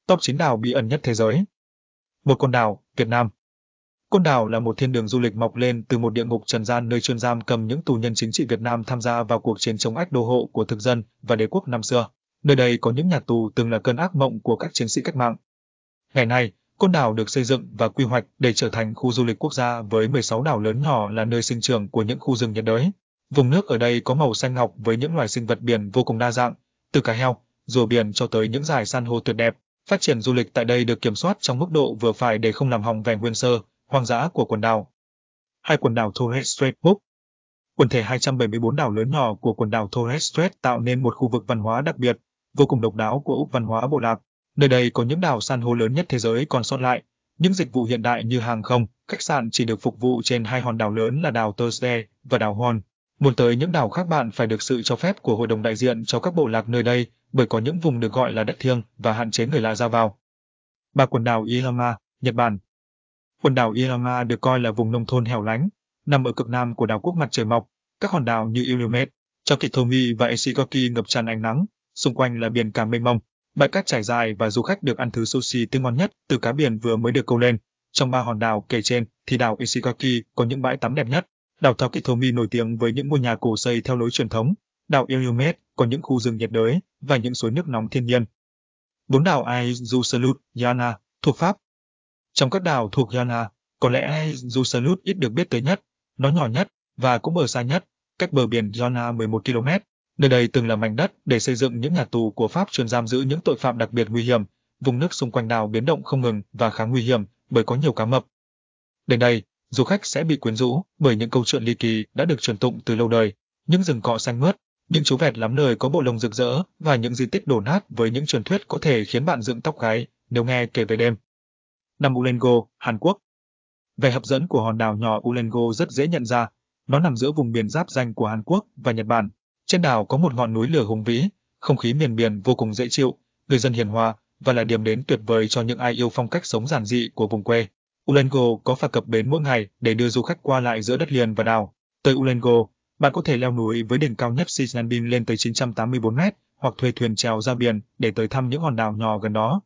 Top 9 đảo bí ẩn nhất thế giới. Một con đảo, Việt Nam. Côn Đảo là một thiên đường du lịch mọc lên từ một địa ngục trần gian nơi chuyên giam cầm những tù nhân chính trị Việt Nam tham gia vào cuộc chiến chống ách đô hộ của thực dân và đế quốc năm xưa. Nơi đây có những nhà tù từng là cơn ác mộng của các chiến sĩ cách mạng. Ngày nay, Côn Đảo được xây dựng và quy hoạch để trở thành khu du lịch quốc gia với 16 đảo lớn nhỏ là nơi sinh trưởng của những khu rừng nhiệt đới. Vùng nước ở đây có màu xanh ngọc với những loài sinh vật biển vô cùng đa dạng, từ cá heo, rùa biển cho tới những dải san hô tuyệt đẹp. Phát triển du lịch tại đây được kiểm soát trong mức độ vừa phải để không làm hỏng vẻ nguyên sơ, hoang dã của quần đảo. Hai quần đảo Torres Strait Úc. Quần thể 274 đảo lớn nhỏ của quần đảo Torres Strait tạo nên một khu vực văn hóa đặc biệt, vô cùng độc đáo của Úc văn hóa bộ lạc. Nơi đây có những đảo san hô lớn nhất thế giới còn sót lại. Những dịch vụ hiện đại như hàng không, khách sạn chỉ được phục vụ trên hai hòn đảo lớn là đảo Thursday và đảo Horn. Muốn tới những đảo khác bạn phải được sự cho phép của hội đồng đại diện cho các bộ lạc nơi đây, bởi có những vùng được gọi là đất thiêng và hạn chế người lạ ra vào. Ba quần đảo Iiama, Nhật Bản. Quần đảo Iiama được coi là vùng nông thôn hẻo lánh, nằm ở cực nam của đảo quốc mặt trời mọc. Các hòn đảo như Illumet, Chokitomi và Ishigaki ngập tràn ánh nắng, xung quanh là biển cả mênh mông, bãi cát trải dài và du khách được ăn thứ sushi tươi ngon nhất từ cá biển vừa mới được câu lên. Trong ba hòn đảo kể trên thì đảo Ishigaki có những bãi tắm đẹp nhất. Đảo Chokitomi nổi tiếng với những ngôi nhà cổ xây theo lối truyền thống. Đảo Illumet có những khu rừng nhiệt đới và những suối nước nóng thiên nhiên. Bốn đảo Aizhusalut, Yana thuộc Pháp. Trong các đảo thuộc Yana, có lẽ Aizhusalut ít được biết tới nhất, nó nhỏ nhất và cũng ở xa nhất, cách bờ biển Yana 11 km. Nơi đây từng là mảnh đất để xây dựng những nhà tù của Pháp chuyên giam giữ những tội phạm đặc biệt nguy hiểm. Vùng nước xung quanh đảo biến động không ngừng và khá nguy hiểm bởi có nhiều cá mập. Đến đây, du khách sẽ bị quyến rũ bởi những câu chuyện ly kỳ đã được truyền tụng từ lâu đời, những rừng cỏ xanh mướt, những chú vẹt lắm lời có bộ lông rực rỡ và những di tích đổ nát với những truyền thuyết có thể khiến bạn dựng tóc gáy nếu nghe kể về đêm. Năm Ulengo, Hàn Quốc. Vẻ hấp dẫn của hòn đảo nhỏ Ulengo rất dễ nhận ra. Nó nằm giữa vùng biển giáp ranh của Hàn Quốc và Nhật Bản. Trên đảo có một ngọn núi lửa hùng vĩ, không khí miền biển vô cùng dễ chịu, người dân hiền hòa và là điểm đến tuyệt vời cho những ai yêu phong cách sống giản dị của vùng quê. Ulengo có phà cập bến mỗi ngày để đưa du khách qua lại giữa đất liền và đảo. Tới Ulengo, bạn có thể leo núi với đỉnh cao nhất Sisanbin lên tới 984 mét, hoặc thuê thuyền chèo ra biển để tới thăm những hòn đảo nhỏ gần đó.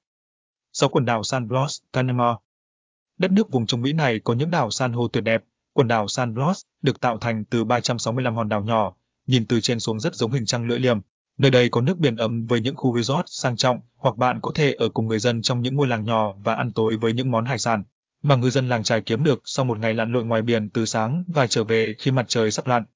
6 quần đảo San Blas, Panama. Đất nước vùng Trung Mỹ này có những đảo san hô tuyệt đẹp. Quần đảo San Blas được tạo thành từ 365 hòn đảo nhỏ, nhìn từ trên xuống rất giống hình trăng lưỡi liềm. Nơi đây có nước biển ấm với những khu resort sang trọng, hoặc bạn có thể ở cùng người dân trong những ngôi làng nhỏ và ăn tối với những món hải sản mà ngư dân làng trài kiếm được sau một ngày lặn lội ngoài biển từ sáng và trở về khi mặt trời sắp lặn.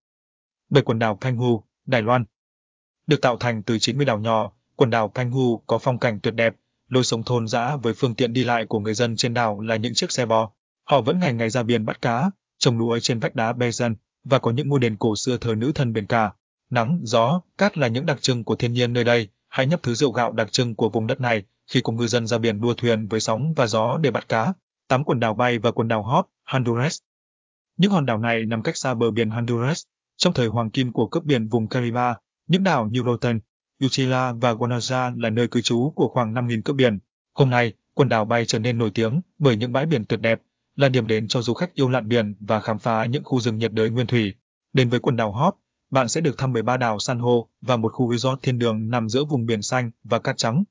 7 quần đảo Penghu, Đài Loan. Được tạo thành từ 90 đảo nhỏ, quần đảo Penghu có phong cảnh tuyệt đẹp. Lối sống thôn dã với phương tiện đi lại của người dân trên đảo là những chiếc xe bò. Họ vẫn ngày ngày ra biển bắt cá, trồng lúa trên vách đá Basin và có những ngôi đền cổ xưa thờ nữ thần biển cả. Nắng, gió, cát là những đặc trưng của thiên nhiên nơi đây. Hãy nhấp thứ rượu gạo đặc trưng của vùng đất này khi cùng ngư dân ra biển đua thuyền với sóng và gió để bắt cá. 8 quần đảo Bay và quần đảo Hop, Honduras. Những hòn đảo này nằm cách xa bờ biển Honduras. Trong thời hoàng kim của cướp biển vùng Caribe, những đảo như Roatan, Utila và Guanaja là nơi cư trú của khoảng 5.000 cướp biển. Hôm nay, quần đảo Bay trở nên nổi tiếng bởi những bãi biển tuyệt đẹp, là điểm đến cho du khách yêu lặn biển và khám phá những khu rừng nhiệt đới nguyên thủy. Đến với quần đảo Hop, bạn sẽ được thăm 13 đảo san hô và một khu resort thiên đường nằm giữa vùng biển xanh và cát trắng.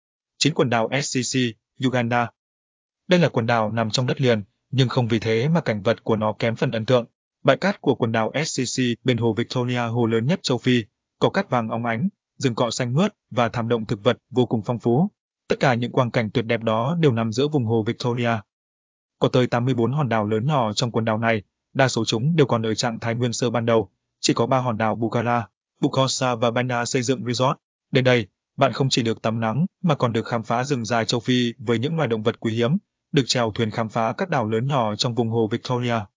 9 quần đảo SCC, Uganda. Đây là quần đảo nằm trong đất liền, nhưng không vì thế mà cảnh vật của nó kém phần ấn tượng. Bãi cát của quần đảo SCC bên hồ Victoria, hồ lớn nhất châu Phi, có cát vàng óng ánh, rừng cọ xanh mướt và thảm động thực vật vô cùng phong phú. Tất cả những quang cảnh tuyệt đẹp đó đều nằm giữa vùng hồ Victoria. Có tới 84 hòn đảo lớn nhỏ trong quần đảo này, đa số chúng đều còn ở trạng thái nguyên sơ ban đầu. Chỉ có 3 hòn đảo Bukara, Bukosa và Banda xây dựng resort. Đến đây, bạn không chỉ được tắm nắng mà còn được khám phá rừng dài châu Phi với những loài động vật quý hiếm, được chèo thuyền khám phá các đảo lớn nhỏ trong vùng hồ Victoria.